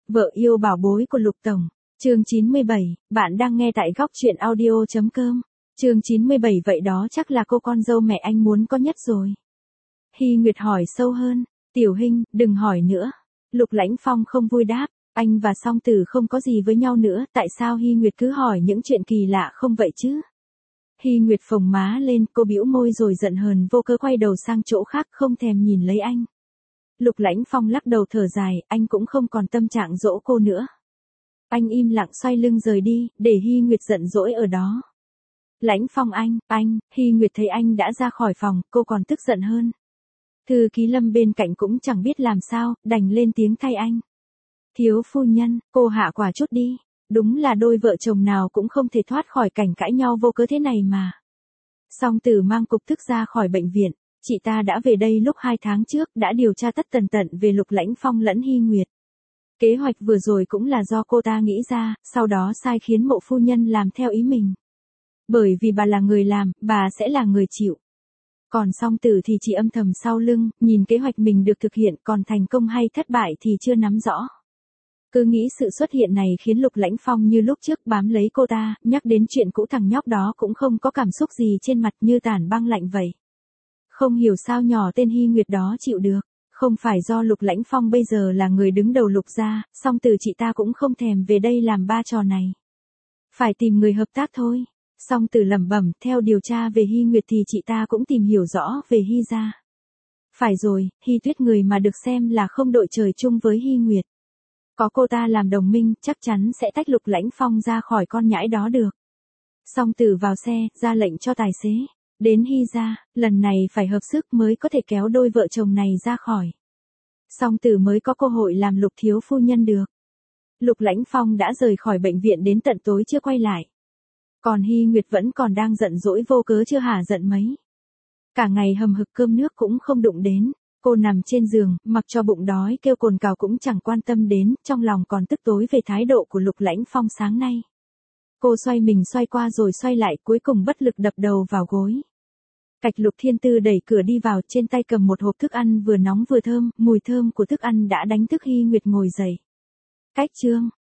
Vợ yêu bảo bối của Lục Tổng. Chương 97, bạn đang nghe tại góc truyện audio.com. Chương 97 vậy đó chắc là cô con dâu mẹ anh muốn có nhất rồi. Hy Nguyệt hỏi sâu hơn, Tiểu Hinh, đừng hỏi nữa. Lục Lãnh Phong không vui đáp, anh và Song Tử không có gì với nhau nữa, tại sao Hy Nguyệt cứ hỏi những chuyện kỳ lạ không vậy chứ? Hy Nguyệt phồng má lên, cô bĩu môi rồi giận hờn vô cớ quay đầu sang chỗ khác không thèm nhìn lấy anh. Lục Lãnh Phong lắc đầu thở dài, anh cũng không còn tâm trạng dỗ cô nữa. Anh im lặng xoay lưng rời đi, để Hy Nguyệt giận dỗi ở đó. Lãnh Phong anh, Hy Nguyệt thấy anh đã ra khỏi phòng, cô còn tức giận hơn. Thư ký Lâm bên cạnh cũng chẳng biết làm sao, đành lên tiếng thay anh. Thiếu phu nhân, cô hạ quả chút đi, đúng là đôi vợ chồng nào cũng không thể thoát khỏi cảnh cãi nhau vô cớ thế này mà. Song Tử mang cục tức ra khỏi bệnh viện, chị ta đã về đây lúc 2 tháng trước, đã điều tra tất tần tận về Lục Lãnh Phong lẫn Hy Nguyệt. Kế hoạch vừa rồi cũng là do cô ta nghĩ ra, sau đó sai khiến Mộ phu nhân làm theo ý mình. Bởi vì bà là người làm, bà sẽ là người chịu. Còn Song Tử thì chỉ âm thầm sau lưng, nhìn kế hoạch mình được thực hiện, còn thành công hay thất bại thì chưa nắm rõ. Cứ nghĩ sự xuất hiện này khiến Lục Lãnh Phong như lúc trước bám lấy cô ta, nhắc đến chuyện cũ thằng nhóc đó cũng không có cảm xúc gì trên mặt, như tản băng lạnh vậy. Không hiểu sao nhỏ tên Hy Nguyệt đó chịu được. Không phải do Lục Lãnh Phong bây giờ là người đứng đầu Lục gia, Song Tử chị ta cũng không thèm về đây làm ba trò này. Phải tìm người hợp tác thôi. Song Tử lẩm bẩm, theo điều tra về Hy Nguyệt thì chị ta cũng tìm hiểu rõ về Hy gia. Phải rồi, Hy Tuyết người mà được xem là không đội trời chung với Hy Nguyệt. Có cô ta làm đồng minh, chắc chắn sẽ tách Lục Lãnh Phong ra khỏi con nhãi đó được. Song Tử vào xe, ra lệnh cho tài xế. Đến Hy gia, lần này phải hợp sức mới có thể kéo đôi vợ chồng này ra khỏi. Song Tử mới có cơ hội làm Lục thiếu phu nhân được. Lục Lãnh Phong đã rời khỏi bệnh viện đến tận tối chưa quay lại. Còn Hy Nguyệt vẫn còn đang giận dỗi vô cớ chưa hả giận mấy. Cả ngày hầm hực cơm nước cũng không đụng đến. Cô nằm trên giường, mặc cho bụng đói kêu cồn cào cũng chẳng quan tâm đến, trong lòng còn tức tối về thái độ của Lục Lãnh Phong sáng nay. Cô xoay mình xoay qua rồi xoay lại, cuối cùng bất lực đập đầu vào gối. Cạch Lục Thiên Tư đẩy cửa đi vào, trên tay cầm một hộp thức ăn vừa nóng vừa thơm, mùi thơm của thức ăn đã đánh thức Hy Nguyệt ngồi dậy. Cách chương